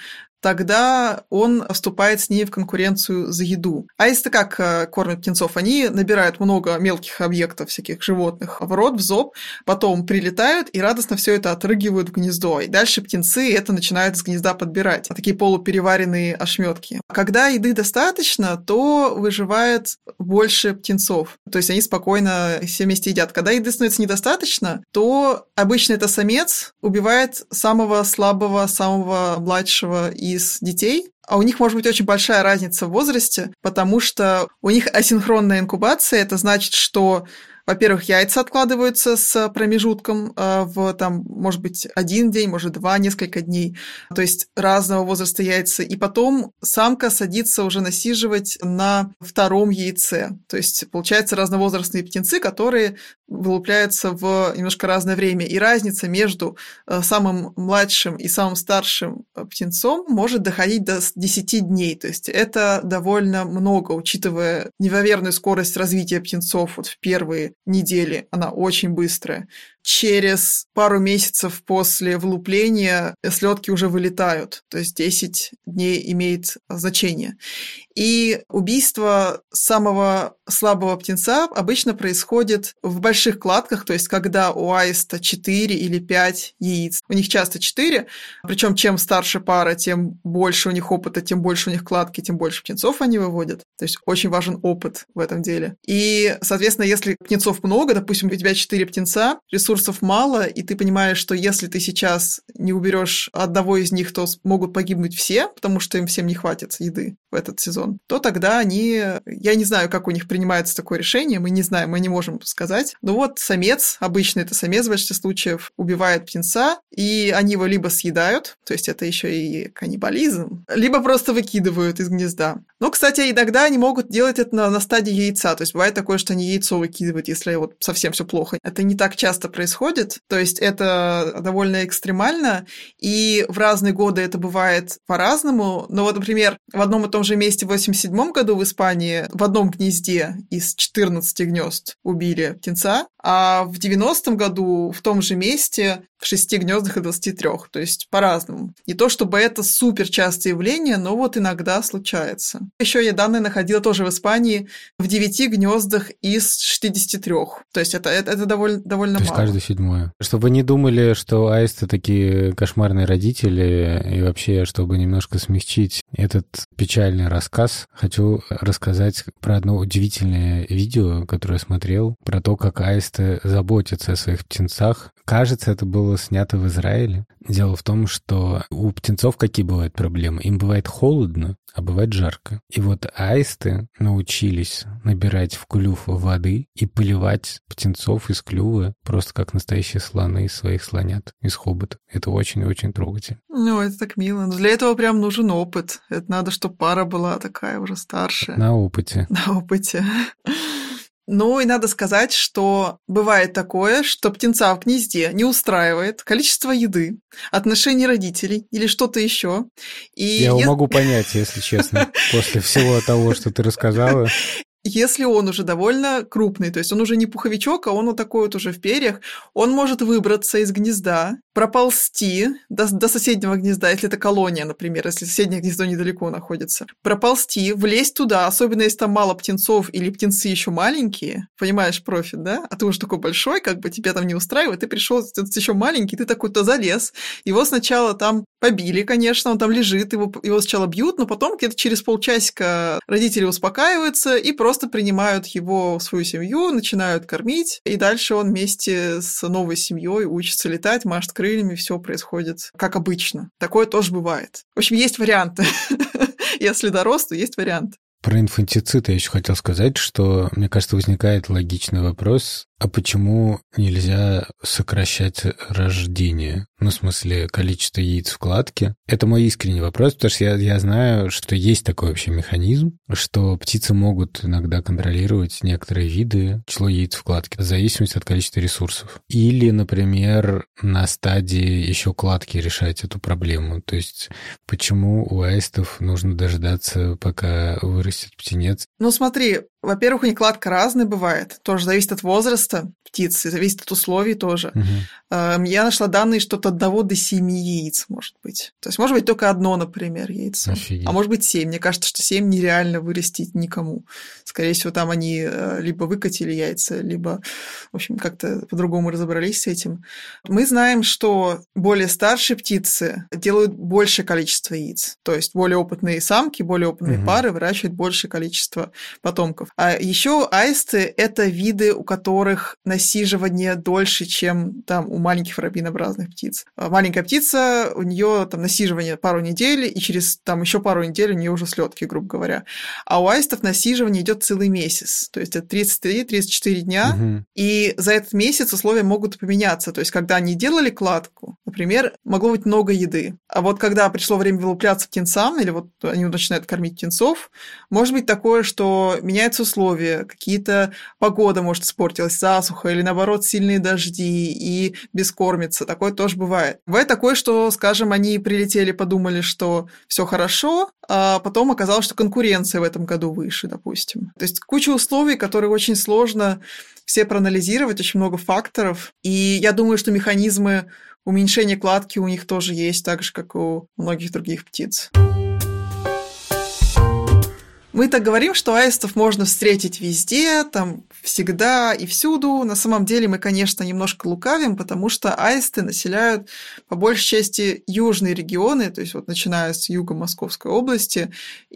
тогда он вступает с ней в конкуренцию за еду. Аисты как кормят птенцов? Они набирают много мелких объектов, всяких животных в рот, в зоб, потом прилетают и радостно все это отрыгивают в гнездо. И дальше птенцы это начинают с гнезда подбирать. Такие полупереваренные ошметки. Когда еды достаточно, то выживает больше птенцов. То есть они спокойно все вместе едят. Когда еды становится недостаточно, то обычно это самец убивает самого слабого, самого младшего из детей, а у них может быть очень большая разница в возрасте, потому что у них асинхронная инкубация, это значит, что, во-первых, яйца откладываются с промежутком в, там, может быть, 1 день, может, 2, несколько дней, то есть разного возраста яйца, и потом самка садится уже насиживать на 2-м яйце, то есть, получается, разновозрастные птенцы, которые вылупляются в немножко разное время, и разница между самым младшим и самым старшим птенцом может доходить до 10 дней, то есть это довольно много, учитывая неимоверную скорость развития птенцов вот в первые недели, она очень быстрая. Через пару месяцев после вылупления слётки уже вылетают, то есть 10 дней имеет значение. И убийство самого слабого птенца обычно происходит в больших кладках, то есть когда у аиста 4 или 5 яиц. У них часто 4, причем чем старше пара, тем больше у них опыта, тем больше у них кладки, тем больше птенцов они выводят. То есть очень важен опыт в этом деле. И, соответственно, если птенцов много, допустим, у тебя 4 птенца, ресурсов мало, и ты понимаешь, что если ты сейчас не уберешь одного из них, то могут погибнуть все, потому что им всем не хватит еды в этот сезон, то тогда они... Я не знаю, как у них принимается такое решение, мы не знаем, мы не можем сказать. Но вот самец, обычно это самец в большинстве случаев, убивает птенца, и они его либо съедают, то есть это еще и каннибализм, либо просто выкидывают из гнезда. Но, кстати, иногда они могут делать это на стадии яйца, то есть бывает такое, что они яйцо выкидывают, если вот совсем все плохо. Это не так часто происходит, то есть это довольно экстремально, и в разные годы это бывает по-разному. Но вот, например, в одном и том же месте в 1987 году в Испании в одном гнезде из 14 гнезд убили птенца, а в 90-м году в том же месте в 6 гнездах и 23, то есть по-разному. Не то чтобы это супер частое явление, но вот иногда случается. Еще я данные находила тоже в Испании в 9 гнездах из 63, то есть это довольно мало. То есть каждое 7. Чтобы вы не думали, что аисты такие кошмарные родители, и вообще, чтобы немножко смягчить этот печальный рассказ, хочу рассказать про одно удивительное видео, которое я смотрел, про то, как аисты заботятся о своих птенцах. Кажется, это было снято в Израиле. Дело в том, что у птенцов какие бывают проблемы? Им бывает холодно, а бывает жарко. И вот аисты научились набирать в клюв воды и поливать птенцов из клюва просто как настоящие слоны из своих слонят, из хобота. Это очень-очень трогательно. Ну, это так мило. Но для этого прям нужен опыт. Это надо, чтобы пара была такая уже старшая. На опыте. На опыте. Ну, и надо сказать, что бывает такое, что птенца в гнезде не устраивает количество еды, отношения родителей или что-то еще. Я могу понять, если честно, после всего того, что ты рассказала. Если он уже довольно крупный, то есть он уже не пуховичок, а он вот такой вот уже в перьях, он может выбраться из гнезда, проползти до соседнего гнезда, если это колония, например, если соседнее гнездо недалеко находится, проползти, влезть туда, особенно если там мало птенцов или птенцы еще маленькие, понимаешь профит, да? А ты уже такой большой, как бы тебя там не устраивает, ты пришел еще маленький, ты такой-то залез, его сначала там побили, конечно, он там лежит, его сначала бьют, но потом где-то через полчасика родители успокаиваются и просто принимают его в свою семью, начинают кормить, и дальше он вместе с новой семьей учится летать, машет крыльями, все происходит как обычно. Такое тоже бывает. В общем, есть варианты. Если дорос, то есть вариант. Про инфантицид я еще хотел сказать, что, мне кажется, возникает логичный вопрос, А почему нельзя сокращать рождение? Ну, в смысле, количество яиц в кладке. Это мой искренний вопрос, потому что я знаю, что есть такой вообще механизм, что птицы могут иногда контролировать некоторые виды число яиц в кладке в зависимости от количества ресурсов. Или, например, на стадии еще кладки решать эту проблему. То есть почему у аистов нужно дождаться, пока вырастет птенец? Ну, смотри, во-первых, у них кладка разная бывает. Тоже зависит от возраста птицы, зависит от условий тоже. Я нашла данные, что от 1 до 7 яиц может быть. То есть, может быть, только одно, например, яйцо. Офигеть. А может быть, 7. Мне кажется, что 7 нереально вырастить никому. Скорее всего, там они либо выкатили яйца, либо, в общем, как-то по-другому разобрались с этим. Мы знаем, что более старшие птицы делают большее количество яиц. То есть, более опытные самки, более опытные пары выращивают большее количество потомков. А еще аисты – это виды, у которых насиживание дольше, чем там у маленьких воробьинообразных птиц. Маленькая птица, у нее там насиживание пару недель, и через там еще пару недель у нее уже слетки, грубо говоря. А у аистов насиживание идет целый месяц. То есть это 33-34 дня, и за этот месяц условия могут поменяться. То есть когда они делали кладку, например, могло быть много еды. А вот когда пришло время вылупляться птенцам, или вот они начинают кормить птенцов, может быть такое, что меняются условия, какие-то погода, может, испортилась, засуха, или наоборот, сильные дожди, и бескормица. Такое тоже бывает. Бывает такое, что, скажем, они прилетели, подумали, что все хорошо, а потом оказалось, что конкуренция в этом году выше, допустим. То есть куча условий, которые очень сложно все проанализировать, очень много факторов. И я думаю, что механизмы уменьшения кладки у них тоже есть, так же, как у многих других птиц. Мы так говорим, что аистов можно встретить везде, там всегда и всюду. На самом деле мы, конечно, немножко лукавим, потому что аисты населяют по большей части южные регионы, то есть вот начиная с юга Московской области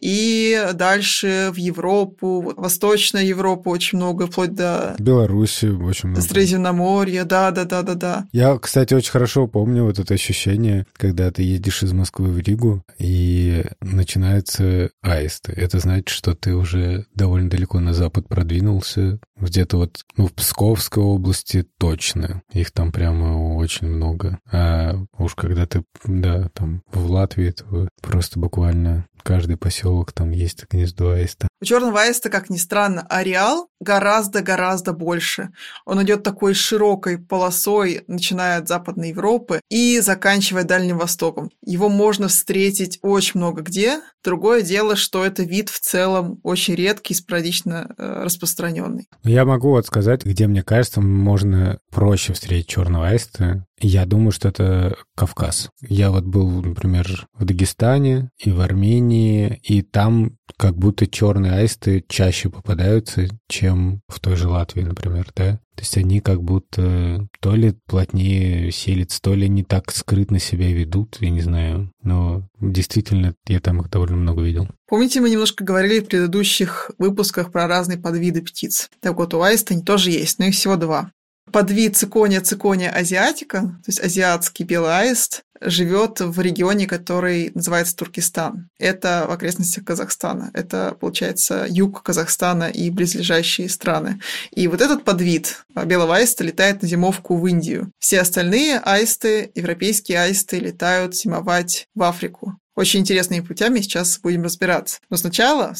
и дальше в Европу, вот, Восточная Европа очень много, вплоть до Беларуси очень много. Средиземноморья, да. Я, кстати, очень хорошо помню вот это ощущение, когда ты едешь из Москвы в Ригу, и начинаются аисты. Это значит, что ты уже довольно далеко на запад продвинулся, где-то вот, ну, в Псковской области точно. Их там прямо очень много. А уж когда ты, да, там в Латвии, то просто буквально каждый поселок там есть гнездо аиста. У черного аиста, как ни странно, ареал гораздо-гораздо больше. Он идет такой широкой полосой, начиная от Западной Европы и заканчивая Дальним Востоком. Его можно встретить очень много где. Другое дело, что это вид в целом очень редкий, спорадично распространенный. Я могу вот сказать, где, мне кажется, можно проще встретить черного аиста. Я думаю, что это Кавказ. Я вот был, например, в Дагестане и в Армении, и там как будто черные аисты чаще попадаются, чем в той же Латвии, например, да? То есть они как будто то ли плотнее селятся, то ли не так скрытно себя ведут, я не знаю. Но действительно, я там их довольно много видел. Помните, мы немножко говорили в предыдущих выпусках про разные подвиды птиц? Так вот, у аиста они тоже есть, но их всего 2. Подвид цикония азиатика, то есть азиатский белый аист, живет в регионе, который называется Туркестан. Это в окрестностях Казахстана. Это, получается, юг Казахстана и близлежащие страны. И вот этот подвид белого аиста летает на зимовку в Индию. Все остальные аисты, европейские аисты, летают зимовать в Африку. Очень интересными путями сейчас будем разбираться. Но сначала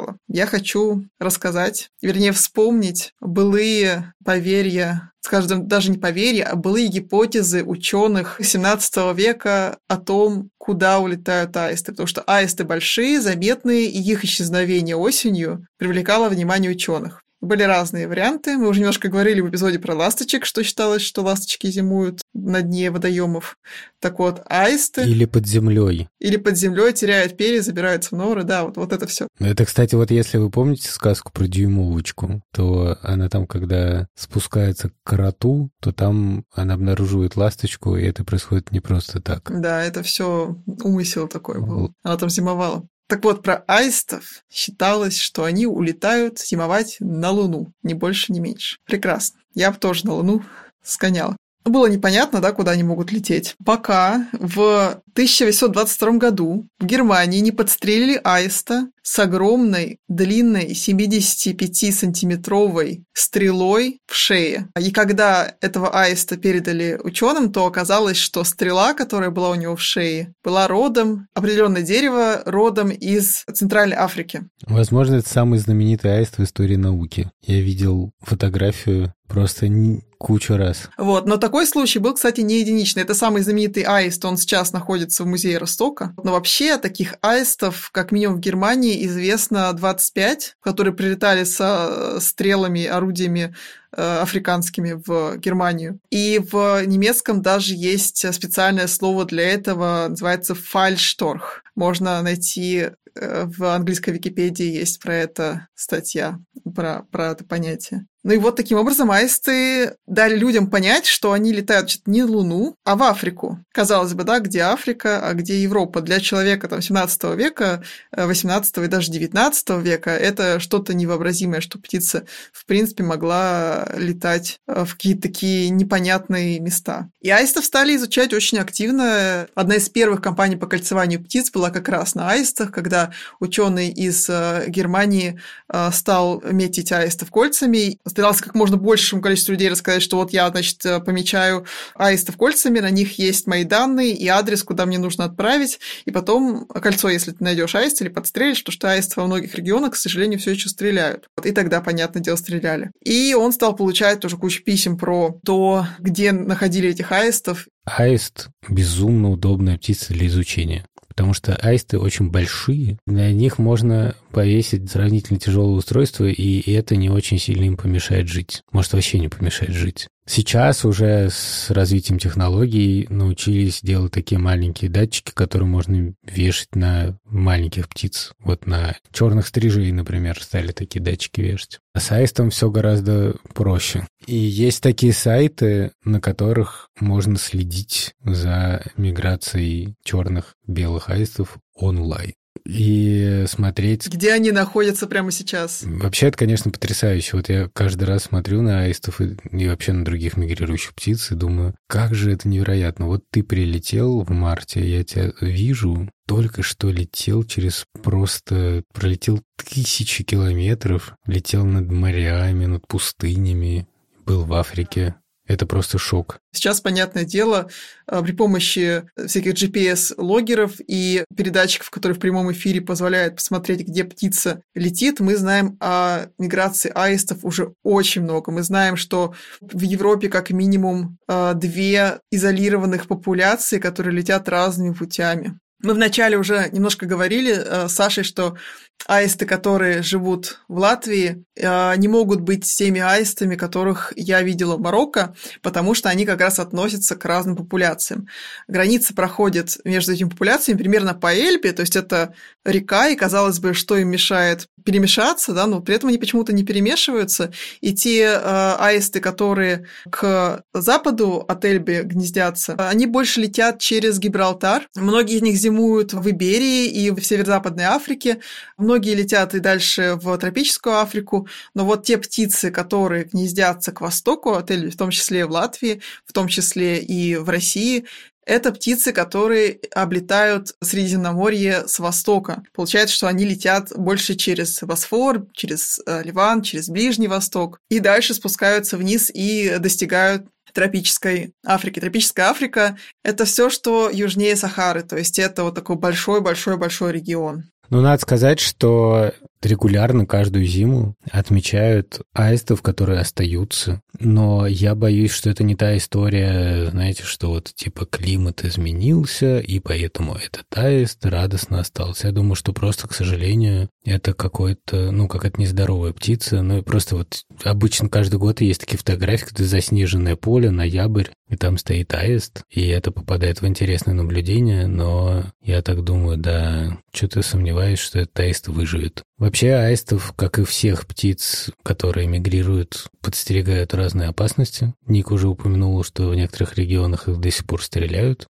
я хочу рассказать, вернее, вспомнить былые поверья, скажем, даже не поверья, а былые гипотезы ученых XVII века о том, куда улетают аисты. Потому что аисты большие, заметные, и их исчезновение осенью привлекало внимание ученых. Были разные варианты. Мы уже немножко говорили в эпизоде про ласточек, что считалось, что ласточки зимуют на дне водоемов. Так вот, аисты... Или под землей. Или под землей теряют перья, забираются в норы. Да, вот это все. Это, кстати, вот если вы помните сказку про дюймовочку, то она там, когда спускается к короту, то там она обнаруживает ласточку, и это происходит не просто так. Да, это все умысел такой был. Она там зимовала. Так вот, про аистов считалось, что они улетают зимовать на Луну, ни больше, ни меньше. Прекрасно. Я бы тоже на Луну сгоняла. Было непонятно, да, куда они могут лететь. Пока в 1822 году в Германии не подстрелили аиста с огромной, длинной 75-сантиметровой стрелой в шее. И когда этого аиста передали ученым, то оказалось, что стрела, которая была у него в шее, была родом, определенное дерево родом из Центральной Африки. Возможно, это самый знаменитый аист в истории науки. Я видел фотографию просто кучу раз. Вот, но такой случай был, кстати, не единичный. Это самый знаменитый аист, он сейчас находится в музее Ростока. Но вообще таких аистов, как минимум в Германии, известно 25, которые прилетали со стрелами, орудиями африканскими в Германию. И в немецком даже есть специальное слово для этого, называется «Фальшторх». Можно найти в английской Википедии, есть про это статья, про это понятие. Ну и вот таким образом аисты дали людям понять, что они летают не в Луну, а в Африку. Казалось бы, да, где Африка, а где Европа? Для человека там 17 века, 18 и даже 19 века это что-то невообразимое, что птица в принципе могла летать в какие-то такие непонятные места. И аистов стали изучать очень активно. Одна из первых кампаний по кольцеванию птиц была как раз на аистах, когда ученый из Германии стал метить аистов кольцами, старался как можно большему количеству людей рассказать, что вот я, значит, помечаю аистов кольцами, на них есть мои данные и адрес, куда мне нужно отправить, и потом кольцо, если ты найдешь аист или подстрелишь, потому что аисты во многих регионах, к сожалению, все еще стреляют. И тогда, понятное дело, стреляли. И он стал получать тоже кучу писем про то, где находили этих аистов. Аист – безумно удобная птица для изучения. Потому что аисты очень большие, на них можно повесить сравнительно тяжелое устройство, и это не очень сильно им помешает жить. Может, вообще не помешает жить. Сейчас уже с развитием технологий научились делать такие маленькие датчики, которые можно вешать на маленьких птиц. Вот на черных стрижей, например, стали такие датчики вешать. А с аистом все гораздо проще. И есть такие сайты, на которых можно следить за миграцией черных белых аистов онлайн. И смотреть... Где они находятся прямо сейчас? Вообще, это, конечно, потрясающе. Вот я каждый раз смотрю на аистов и вообще на других мигрирующих птиц и думаю, как же это невероятно. Вот ты прилетел в марте, я тебя вижу, только что летел пролетел 1000 километров, летел над морями, над пустынями, был в Африке. Это просто шок. Сейчас, понятное дело, при помощи всяких GPS-логеров и передатчиков, которые в прямом эфире позволяют посмотреть, где птица летит, мы знаем о миграции аистов уже очень много. Мы знаем, что в Европе как минимум 2 изолированных популяции, которые летят разными путями. Мы вначале уже немножко говорили с Сашей, что аисты, которые живут в Латвии, не могут быть теми аистами, которых я видела в Марокко, потому что они как раз относятся к разным популяциям. Граница проходит между этими популяциями примерно по Эльбе, то есть это река, и казалось бы, что им мешает перемешаться, да, но при этом они почему-то не перемешиваются, и те аисты, которые к западу от Эльбы гнездятся, они больше летят через Гибралтар. Многие из них зимуют в Иберии и в северо-западной Африке, многие летят и дальше в тропическую Африку, но вот те птицы, которые гнездятся к востоку от Эльбы, в том числе в Латвии, в том числе и в России, это птицы, которые облетают Средиземноморье с востока. Получается, что они летят больше через Босфор, через Ливан, через Ближний Восток, и дальше спускаются вниз и достигают тропической Африки. Тропическая Африка – это все, что южнее Сахары, то есть это вот такой большой-большой-большой регион. Ну, надо сказать, что регулярно каждую зиму отмечают аистов, которые остаются. Но я боюсь, что это не та история, знаете, что вот типа климат изменился, и поэтому этот аист радостно остался. Я думаю, что просто, к сожалению, это какой-то, какая-то нездоровая птица. Ну и просто вот обычно каждый год есть такие фотографии, когда заснеженное поле, ноябрь, и там стоит аист, и это попадает в интересное наблюдение, но я так думаю, да, что-то сомневаюсь, что этот аист выживет. Вообще аистов, как и всех птиц, которые мигрируют, подстерегают разные опасности. Ник уже упомянул, что в некоторых регионах их до сих пор стреляют.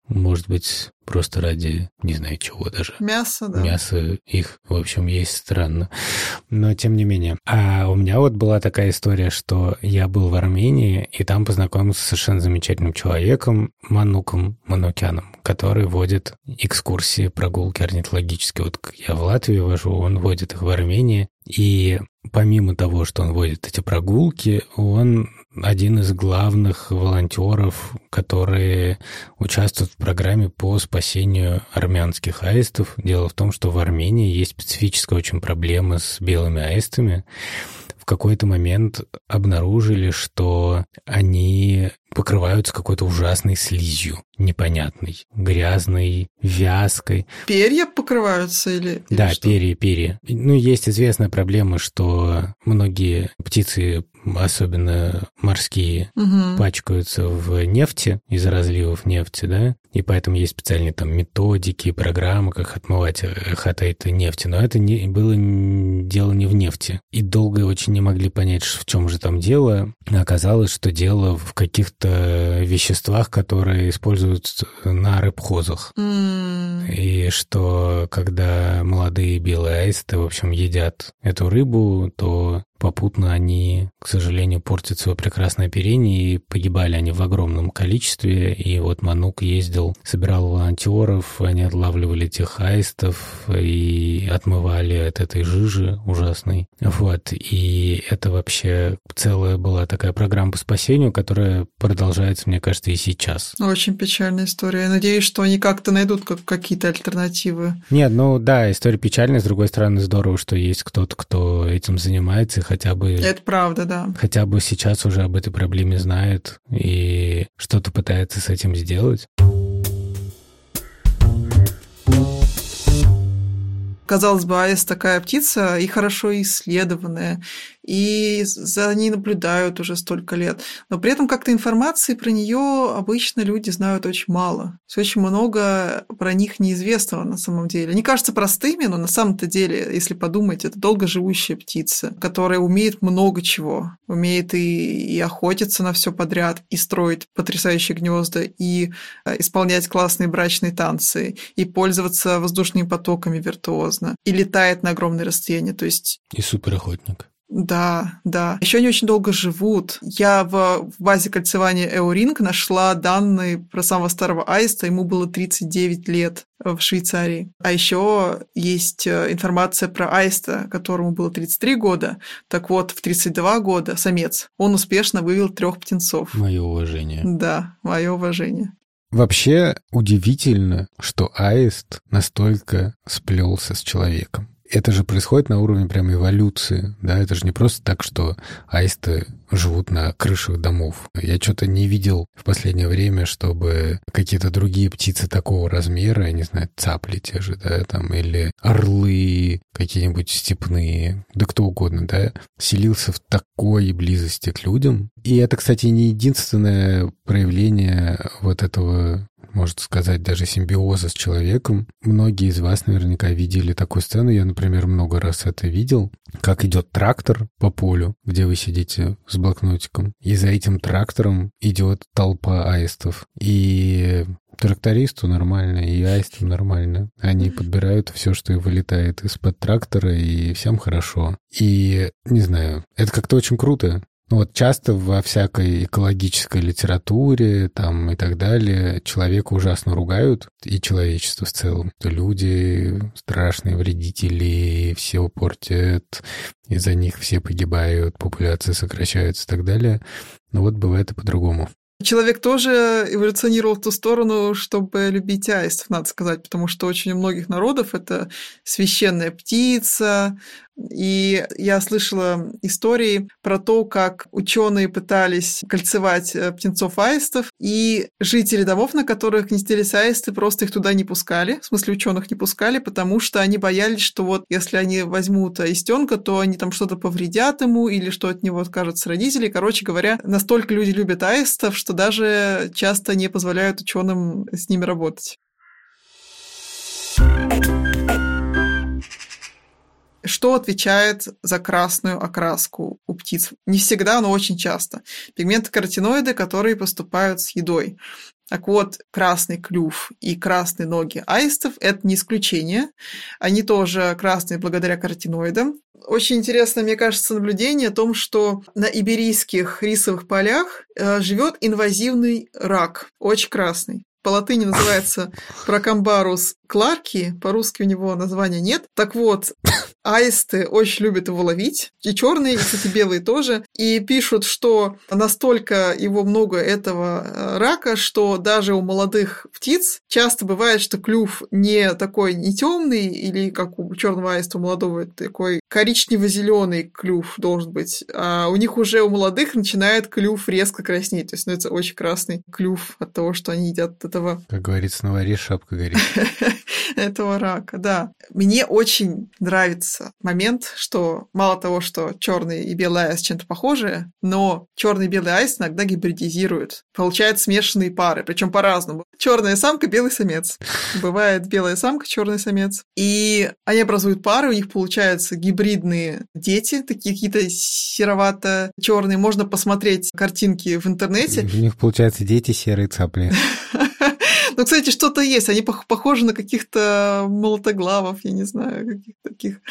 может быть, просто ради, не знаю чего даже. Мясо, да. Мясо их, в общем, есть странно. Но тем не менее. А у меня вот была такая история, что я был в Армении, и там познакомился с совершенно замечательным человеком, Мануком Манукяном, который водит экскурсии, прогулки орнитологические. Вот я в Латвии вожу, он водит их в Армении. И помимо того, что он водит эти прогулки, он один из главных волонтеров, которые участвуют в программе по спасению армянских аистов. Дело в том, что в Армении есть специфическая очень проблема с белыми аистами. В какой-то момент обнаружили, что они покрываются какой-то ужасной слизью, непонятной, грязной, вязкой. Перья покрываются или Да, что? перья. Ну, есть известная проблема, что многие птицы, особенно морские, пачкаются в нефти из-за разливов нефти, да, и поэтому есть специальные там методики, программы, как отмывать их от этой нефти, но это было дело не в нефти. И долго очень не могли понять, в чем же там дело. Оказалось, что дело в каких-то веществах, которые используются на рыбхозах. И что когда молодые белые аисты, в общем, едят эту рыбу, то попутно они, к сожалению, портят свое прекрасное оперение, и погибали они в огромном количестве. И вот Манук ездил, собирал волонтеров, они отлавливали этих аистов и отмывали от этой жижи ужасной. Вот. И это вообще целая была такая программа по спасению, которая продолжается, мне кажется, и сейчас. Очень печальная история. Я надеюсь, что они как-то найдут какие-то альтернативы. Нет, ну да, история печальная. С другой стороны, здорово, что есть кто-то, кто этим занимается, хотя бы... Это правда, да. Хотя бы сейчас уже об этой проблеме знает и что-то пытается с этим сделать. Казалось бы, аист такая птица и хорошо исследованная, и за ней наблюдают уже столько лет. Но при этом как-то информации про нее обычно люди знают очень мало. Очень много про них неизвестного на самом деле. Они кажутся простыми, но на самом-то деле, если подумать, это долгоживущая птица, которая умеет много чего. Умеет и охотиться на все подряд, и строить потрясающие гнезда, и исполнять классные брачные танцы, и пользоваться воздушными потоками виртуозно, и летает на огромные расстояния. То есть... И суперохотник. Да, да. Еще они очень долго живут. Я в базе кольцевания Эуринг нашла данные про самого старого аиста. Ему было 39 лет в Швейцарии. А еще есть информация про аиста, которому было 33 года. Так вот, в 32 года самец. Он успешно вывел 3 птенцов. Мое уважение. Да, мое уважение. Вообще удивительно, что аист настолько сплелся с человеком. Это же происходит на уровне прям эволюции, да, это же не просто так, что аисты живут на крышах домов. Я что-то не видел в последнее время, чтобы какие-то другие птицы такого размера, я не знаю, цапли те же, да, там, или орлы какие-нибудь степные, да кто угодно, да, селился в такой близости к людям. И это, кстати, не единственное проявление вот этого, можно сказать, даже симбиоза с человеком. Многие из вас наверняка видели такую сцену. Я, например, много раз это видел. Как идет трактор по полю, где вы сидите с блокнотиком. И за этим трактором идет толпа аистов. И трактористу нормально, и аисту нормально. Они подбирают все, что и вылетает из-под трактора, и всем хорошо. И, не знаю, это как-то очень круто. Ну вот часто во всякой экологической литературе там и так далее человека ужасно ругают, и человечество в целом. Люди страшные вредители, все портят, из-за них все погибают, популяции сокращаются и так далее. Но вот бывает и по-другому. Человек тоже эволюционировал в ту сторону, чтобы любить аистов, надо сказать, потому что очень у многих народов это священная птица. И я слышала истории про то, как ученые пытались кольцевать птенцов аистов, и жители домов, на которых гнездились аисты, просто их туда не пускали, в смысле ученых не пускали, потому что они боялись, что вот если они возьмут аистенка, то они там что-то повредят ему или что от него откажутся родители. Короче говоря, настолько люди любят аистов, что даже часто не позволяют ученым с ними работать. Что отвечает за красную окраску у птиц? Не всегда, но очень часто. Пигменты-каротиноиды, которые поступают с едой. Так вот, красный клюв и красные ноги аистов – это не исключение. Они тоже красные благодаря каротиноидам. Очень интересно, мне кажется, наблюдение о том, что на иберийских рисовых полях живет инвазивный рак, очень красный. По латыни называется Прокамбарус кларки, по-русски у него названия нет. Так вот, аисты очень любят его ловить, и черные, и, кстати, белые тоже, и пишут, что настолько его много этого рака, что даже у молодых птиц часто бывает, что клюв не такой не темный, или как у черного аиста у молодого такой коричнево-зеленый клюв должен быть, а у них уже у молодых начинает клюв резко краснеть, то есть это очень красный клюв от того, что они едят этого. Как говорится, на варе шапка горит. Этого рака, да. Мне очень нравится момент, что мало того, что черный и белый аист чем-то похожи, но черный и белый аист иногда гибридизируют. Получают смешанные пары, причем по-разному. Черная самка, белый самец. Бывает белая самка, черный самец. И они образуют пары, у них получаются гибридные дети, такие какие-то серовато-черные. Можно посмотреть картинки в интернете. У них получаются дети серые цапли. Ну, кстати, что-то есть. Они похожи на каких-то молотоглавов, я не знаю, каких-то таких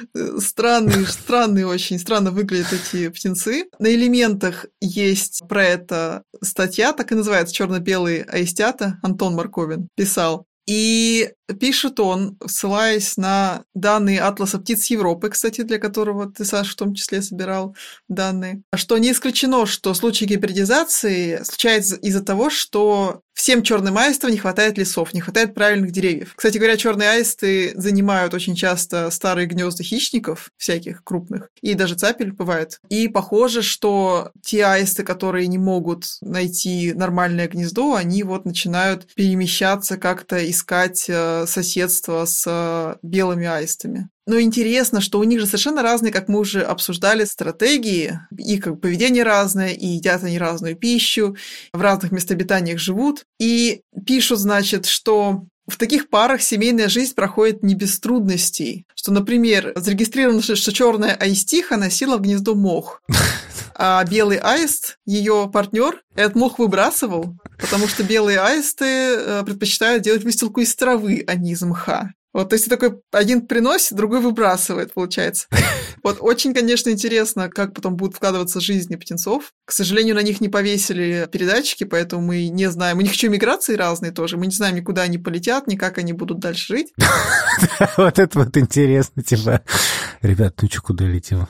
странные очень, странно выглядят эти птенцы. На элементах есть про это статья, так и называется «Черно-белые аистята», Антон Марковин писал. И пишет он, ссылаясь на данные Атласа птиц Европы, кстати, для которого ты, Саша, в том числе собирал данные, что не исключено, что случаи гибридизации случаются из-за того, что всем черным аистам не хватает лесов, не хватает правильных деревьев. Кстати говоря, черные аисты занимают очень часто старые гнезда хищников, всяких крупных, и даже цапель бывает. И похоже, что те аисты, которые не могут найти нормальное гнездо, они вот начинают перемещаться, как-то искать соседство с белыми аистами. Но интересно, что у них же совершенно разные, как мы уже обсуждали, стратегии, их как поведение разное, и едят они разную пищу, в разных местообитаниях живут. И пишут, значит, что в таких парах семейная жизнь проходит не без трудностей. Что, например, зарегистрировано, что черная аистиха носила в гнездо мох, а белый аист, ее партнер, этот мох выбрасывал, потому что белые аисты предпочитают делать выстилку из травы, а не из мха. Вот, то есть такой один приносит, другой выбрасывает, получается. Вот очень, конечно, интересно, как потом будут вкладываться жизни птенцов. К сожалению, на них не повесили передатчики, поэтому мы не знаем. У них еще миграции разные тоже. Мы не знаем, ни куда они полетят, ни как они будут дальше жить. Вот это вот интересно, типа. Ребят, ну что, куда летим?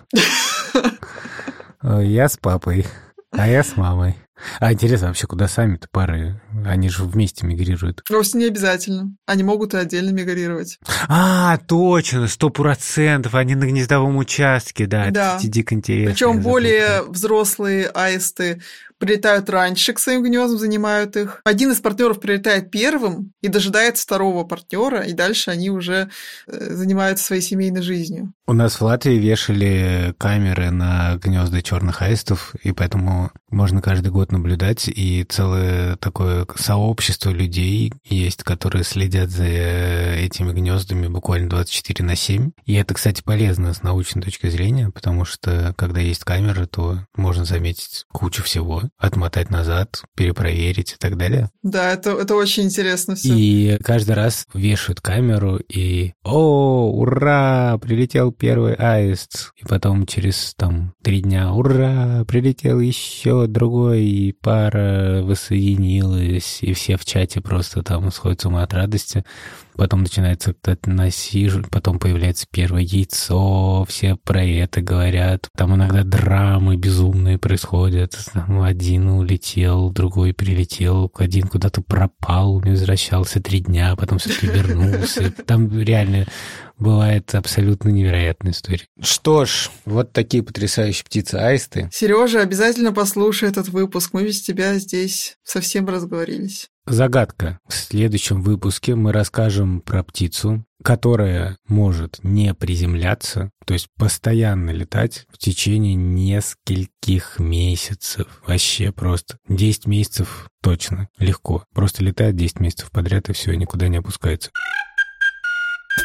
Я с папой, а я с мамой. А интересно, вообще, куда сами-то пары? Они же вместе мигрируют. Вовсе не обязательно. Они могут и отдельно мигрировать. А, точно, 100%. Они на гнездовом участке, да. Да. Это дико интересно. Причем более взрослые аисты прилетают раньше к своим гнездам, занимают их. Один из партнеров прилетает первым и дожидается второго партнера, и дальше они уже занимаются своей семейной жизнью. У нас в Латвии вешали камеры на гнезда черных аистов, и поэтому можно каждый год наблюдать, и целое такое сообщество людей есть, которые следят за этими гнездами буквально 24/7. И это, кстати, полезно с научной точки зрения, потому что когда есть камеры, то можно заметить кучу всего, отмотать назад, перепроверить и так далее. Да, это очень интересно все. И каждый раз вешают камеру, и «О, ура! Прилетел первый аист!» И потом через 3 дня «Ура! Прилетел еще другой!» И пара воссоединилась, и все в чате просто сходят с ума от радости. Потом начинается кто-то насиживать, потом появляется первое яйцо, все про это говорят. Там иногда драмы безумные происходят. Один улетел, другой прилетел, один куда-то пропал, не возвращался 3 дня, потом все-таки вернулся. Там реально бывает абсолютно невероятная история. Что ж, вот такие потрясающие птицы-аисты. Сережа, обязательно послушай этот выпуск. Мы без тебя здесь совсем разговорились. Загадка. В следующем выпуске мы расскажем про птицу, которая может не приземляться, то есть постоянно летать в течение нескольких месяцев. Вообще просто 10 месяцев точно, легко. Просто летает 10 месяцев подряд и все, никуда не опускается.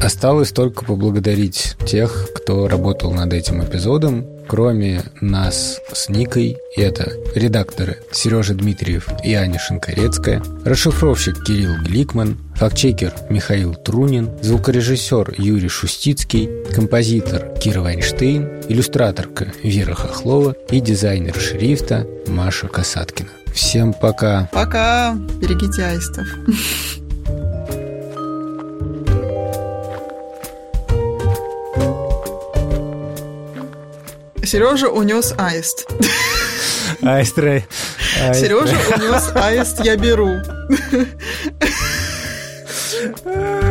Осталось только поблагодарить тех, кто работал над этим эпизодом. Кроме нас с Никой, это редакторы Сережа Дмитриев и Аня Шинкарецкая, расшифровщик Кирилл Гликман, фактчекер Михаил Трунин, звукорежиссер Юрий Шустицкий, композитор Кира Вайнштейн, иллюстраторка Вера Хохлова и дизайнер шрифта Маша Касаткина. Всем пока! Пока! Берегите аистов! Сережа унес аист. Аист. Сережа унес аист, я беру.